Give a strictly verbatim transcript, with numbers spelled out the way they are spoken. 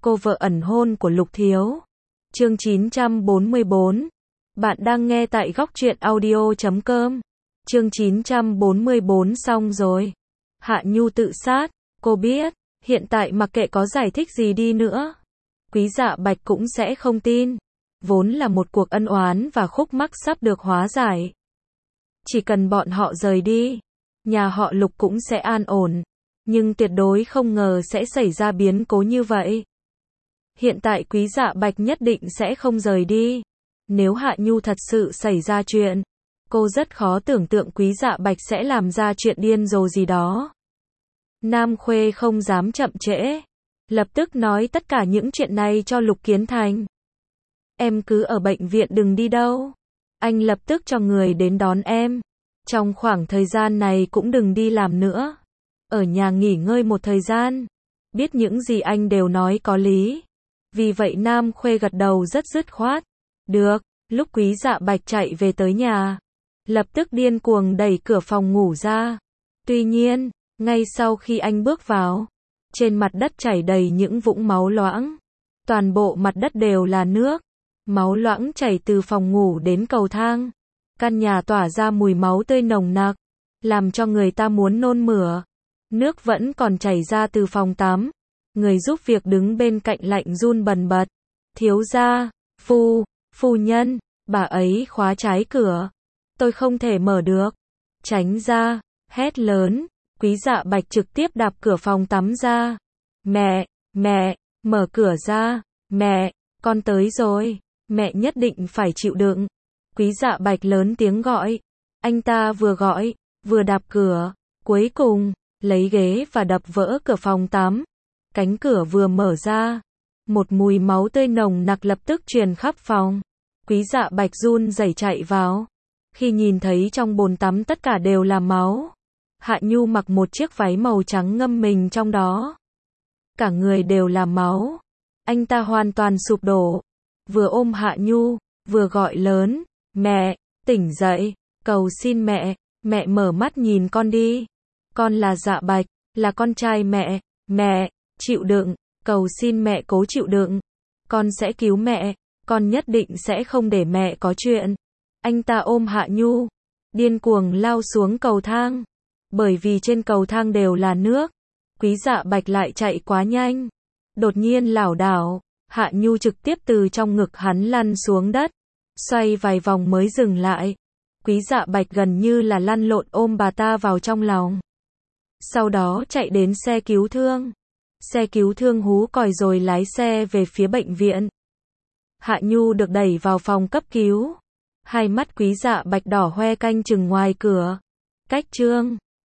cô vợ ẩn hôn của Lục Thiếu. Chương chín trăm bốn mươi bốn. Bạn đang nghe tại góc truyện audio chấm com. Chương chín trăm bốn mươi bốn xong rồi. Hạ Nhu tự sát, cô biết, hiện tại mặc kệ có giải thích gì đi nữa, Quý Dạ Bạch cũng sẽ không tin. Vốn là một cuộc ân oán và khúc mắc sắp được hóa giải. Chỉ cần bọn họ rời đi, nhà họ Lục cũng sẽ an ổn. Nhưng tuyệt đối không ngờ sẽ xảy ra biến cố như vậy. Hiện tại Quý Dạ Bạch nhất định sẽ không rời đi. Nếu Hạ Nhu thật sự xảy ra chuyện, cô rất khó tưởng tượng Quý Dạ Bạch sẽ làm ra chuyện điên rồ gì đó. Nam Khuê không dám chậm trễ, lập tức nói tất cả những chuyện này cho Lục Kiến Thành. Em cứ ở bệnh viện đừng đi đâu. Anh lập tức cho người đến đón em. Trong khoảng thời gian này cũng đừng đi làm nữa. Ở nhà nghỉ ngơi một thời gian. Biết những gì anh đều nói có lý. Vì vậy Nam Khuê gật đầu rất dứt khoát. Được, lúc Quý Dạ Bạch chạy về tới nhà, lập tức điên cuồng đẩy cửa phòng ngủ ra. Tuy nhiên, ngay sau khi anh bước vào, trên mặt đất chảy đầy những vũng máu loãng. Toàn bộ mặt đất đều là nước. Máu loãng chảy từ phòng ngủ đến cầu thang. Căn nhà tỏa ra mùi máu tươi nồng nặc, làm cho người ta muốn nôn mửa. Nước vẫn còn chảy ra từ phòng tắm. Người giúp việc đứng bên cạnh lạnh run bần bật. Thiếu gia, phu, phu nhân, bà ấy khóa trái cửa. Tôi không thể mở được. Tránh ra, hét lớn. Quý Dạ Bạch trực tiếp đạp cửa phòng tắm ra. Mẹ, mẹ, mở cửa ra. Mẹ, con tới rồi. Mẹ nhất định phải chịu đựng. Quý Dạ Bạch lớn tiếng gọi. Anh ta vừa gọi, vừa đạp cửa. Cuối cùng, lấy ghế và đập vỡ cửa phòng tắm. Cánh cửa vừa mở ra, một mùi máu tươi nồng nặc lập tức truyền khắp phòng. Quý Dạ Bạch run rẩy chạy vào. Khi nhìn thấy trong bồn tắm tất cả đều là máu. Hạ Nhu mặc một chiếc váy màu trắng ngâm mình trong đó. Cả người đều là máu. Anh ta hoàn toàn sụp đổ. Vừa ôm Hạ Nhu, vừa gọi lớn. Mẹ, tỉnh dậy, cầu xin mẹ, mẹ mở mắt nhìn con đi. Con là Dạ Bạch, là con trai mẹ, mẹ, chịu đựng, cầu xin mẹ cố chịu đựng. Con sẽ cứu mẹ, con nhất định sẽ không để mẹ có chuyện. Anh ta ôm Hạ Nhu, điên cuồng lao xuống cầu thang. Bởi vì trên cầu thang đều là nước, Quý Dạ Bạch lại chạy quá nhanh. Đột nhiên lảo đảo, Hạ Nhu trực tiếp từ trong ngực hắn lăn xuống đất. Xoay vài vòng mới dừng lại. Quý Dạ Bạch gần như là lăn lộn ôm bà ta vào trong lòng. Sau đó chạy đến xe cứu thương. Xe cứu thương hú còi rồi lái xe về phía bệnh viện. Hạ Nhu được đẩy vào phòng cấp cứu. Hai mắt Quý Dạ Bạch đỏ hoe canh chừng ngoài cửa. Cách chương